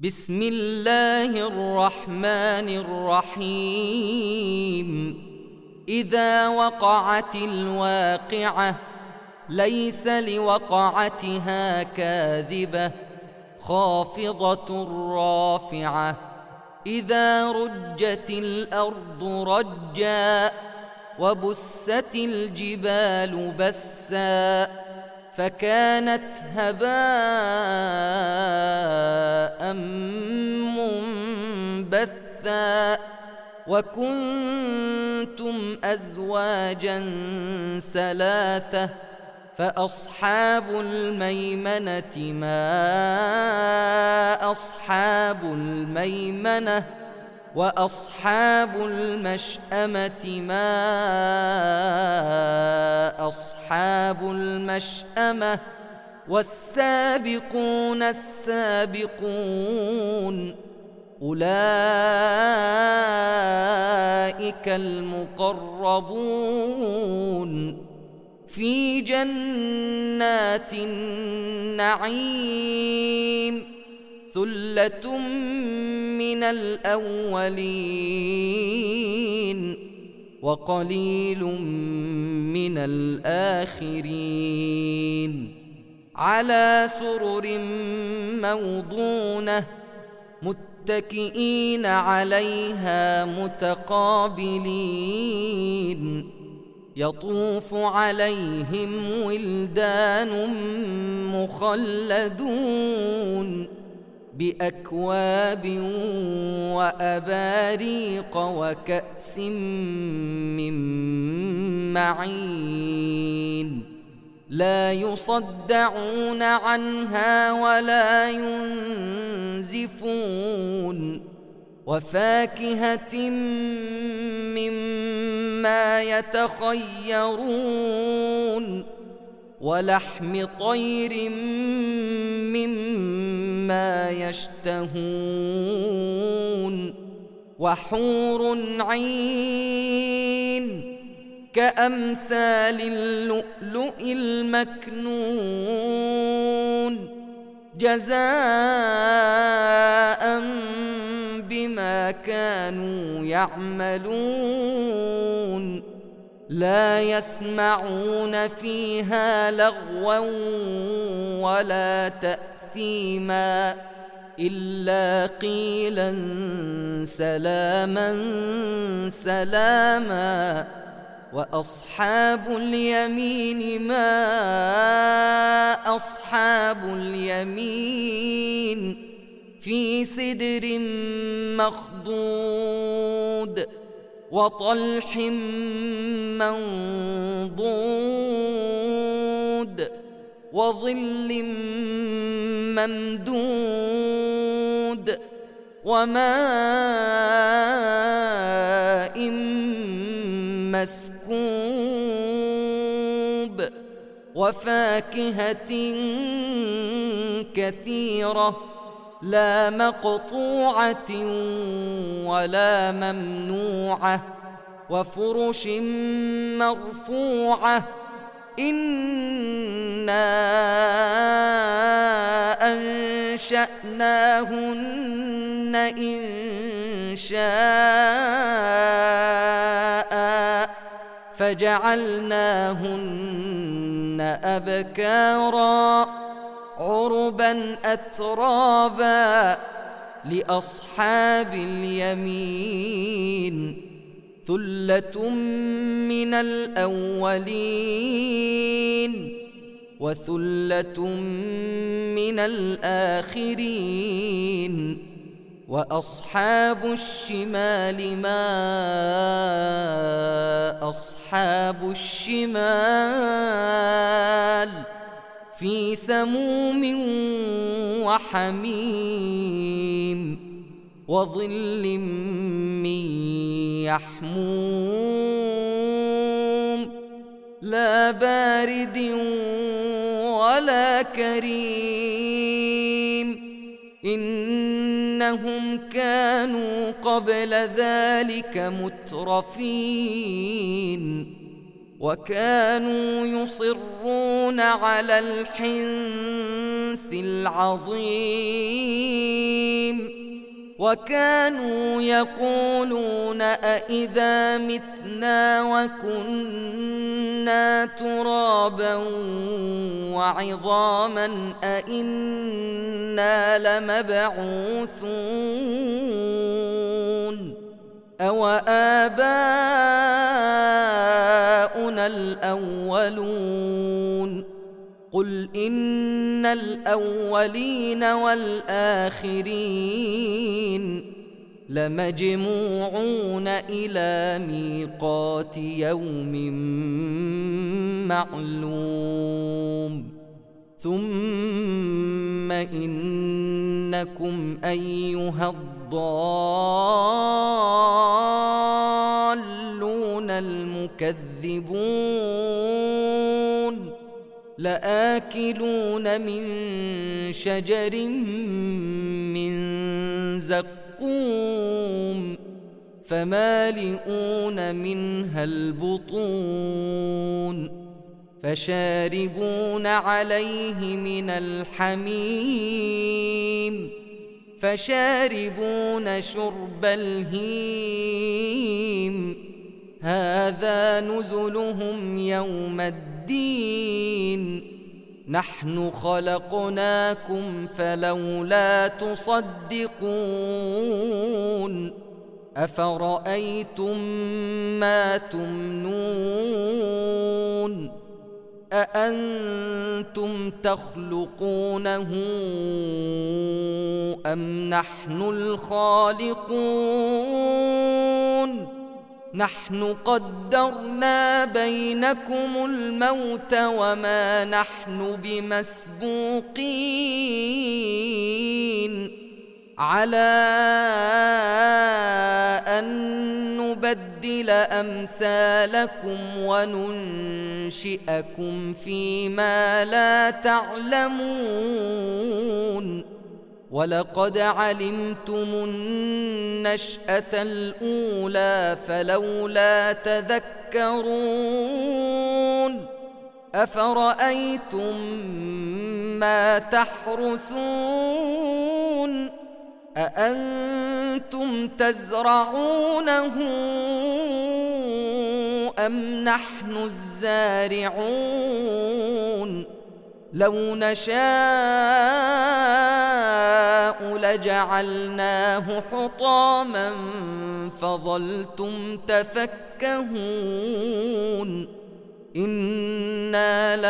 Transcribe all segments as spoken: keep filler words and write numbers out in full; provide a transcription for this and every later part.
بسم الله الرحمن الرحيم. إذا وقعت الواقعة ليس لوقعتها كاذبة خافضة رافعة. إذا رجت الأرض رجا وبست الجبال بسا فكانت هباء منبثا وكنتم أزواجا ثلاثة فأصحاب الميمنة ما أصحاب الميمنة وأصحاب المشأمة ما أصحاب المشأمة والسابقون السابقون أولئك المقربون في جنات النعيم ثلة من الأولين وقليل من الآخرين على سرر موضونة متكئين عليها متقابلين يطوف عليهم ولدان مخلدون بأكواب وأباريق وكأس من معين لا يصدعون عنها ولا ينزفون وفاكهة مما يتخيرون ولحم طير مما يشتهون وحور عين كأمثال اللؤلؤ المكنون جزاء بما كانوا يعملون لا يسمعون فيها لغوا ولا تأثيما إلا قيلا سلاما سلاما وأصحاب اليمين ما أصحاب اليمين في سدر مخضود وطلح منضود وظل ممدود وماء مسكوب وفاكهة كثيرة لا مقطوعة ولا ممنوعة وفرش مرفوعة إنا أنشأناهن إن شاء فجعلناهن أبكارا عربا أترابا لأصحاب اليمين ثلة من الأولين وثلة من الآخرين وأصحاب الشمال ما أصحاب الشمال في سموم وحميم وظل من يحموم لا بارد ولا كريم إنهم كانوا قبل ذلك مترفين وكانوا يصرون على الحنث العظيم وكانوا يقولون أإذا متنا وكنا ترابا وعظاما أإنا لمبعوثون أو آباؤنا الأولون قل إن الأولين والآخرين لمجموعون إلى ميقات يوم معلوم ثم إنكم أيها الضالون المكذبون لآكلون من شجر من زقوم فمالئون منها البطون فشاربون عليه من الحميم فشاربون شرب الهيم هذا نزلهم يوم الدين نحن خلقناكم فلولا تصدقون أفرأيتم ما تمنون أأنتم تخلقونه أم نحن الخالقون نحن قدرنا بينكم الموت وما نحن بمسبوقين على أن نبدل أمثالكم وننشئكم فيما لا تعلمون ولقد علمتم النشأة الأولى فلولا تذكرون أفرأيتم ما تحرثون أأنتم تزرعونه أم نحن الزارعون لو نشاء لجعلناه حطاما فظلتم تفكهون إنا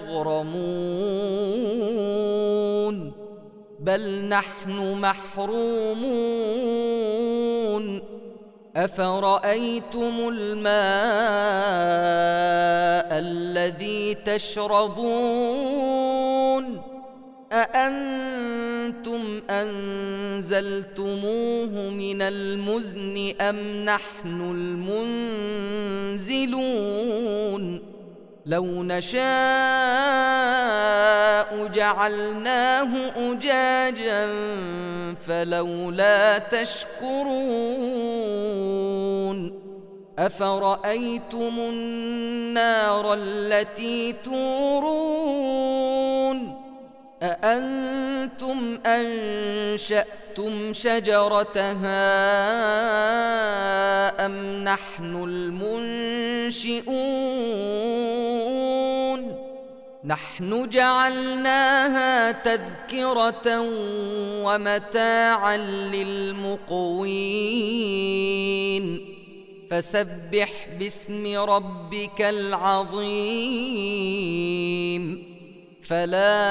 لمغرمون بل نحن محرومون أفرأيتم الماء الذي تشربون أأنتم أنزلتموه من المزن أم نحن المنزلون لو نشاء جعلناه أجاجا فلولا تشكرون أفرأيتم النار التي تورون أأنتم أنشأتم شجرتها أم نحن المنشئون نحن جعلناها تذكرة ومتاعا للمقوين فسبح باسم ربك العظيم فلا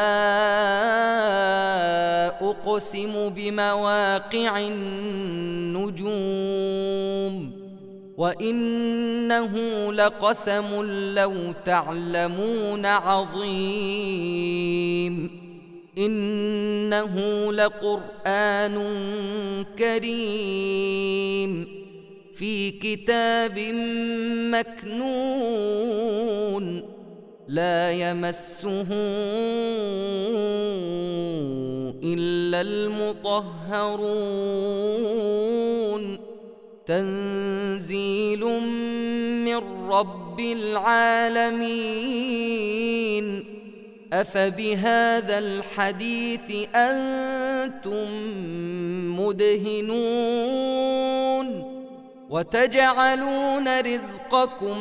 أقسم بمواقع النجوم وإنه لقسم لو تعلمون عظيم إنه لقرآن كريم في كتاب مكنون لا يمسه إلا المطهرون تنزيل من رب رب العالمين أفبهذا الحديث أنتم مدهنون وتجعلون رزقكم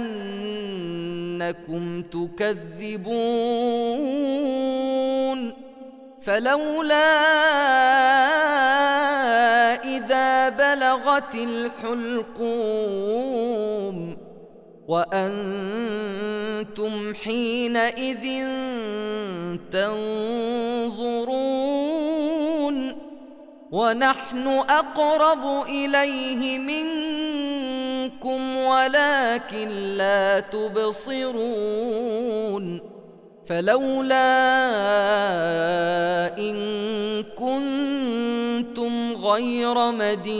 أنكم تكذبون فلولا إذا بلغت الحلقوم وأنتم حينئذ تنظرون ونحن أقرب إليه منكم ولكن لا تبصرون فلولا إن كنتم غير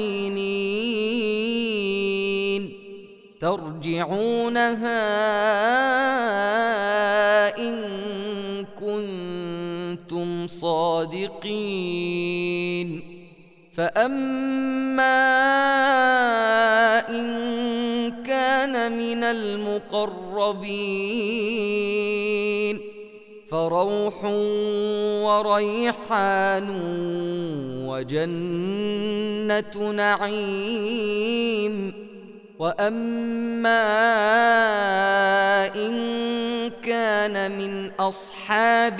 مدينين ترجعونها إن كنتم صادقين فأما إن كان من المقربين فروح وريحان وجنة نعيم وأما إن كان من أصحاب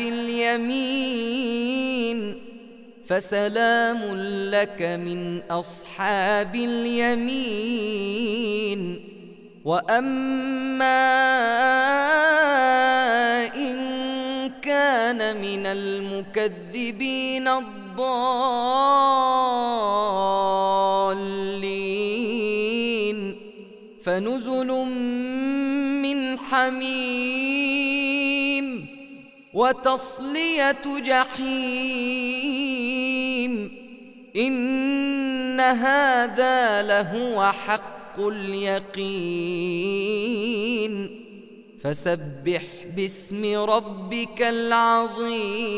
اليمين فسلام لك من أصحاب اليمين وأما إن كان من المكذبين الضالين فنزل من حميم وتصلية جحيم إن هذا لهو حق اليقين فسبح باسم ربك العظيم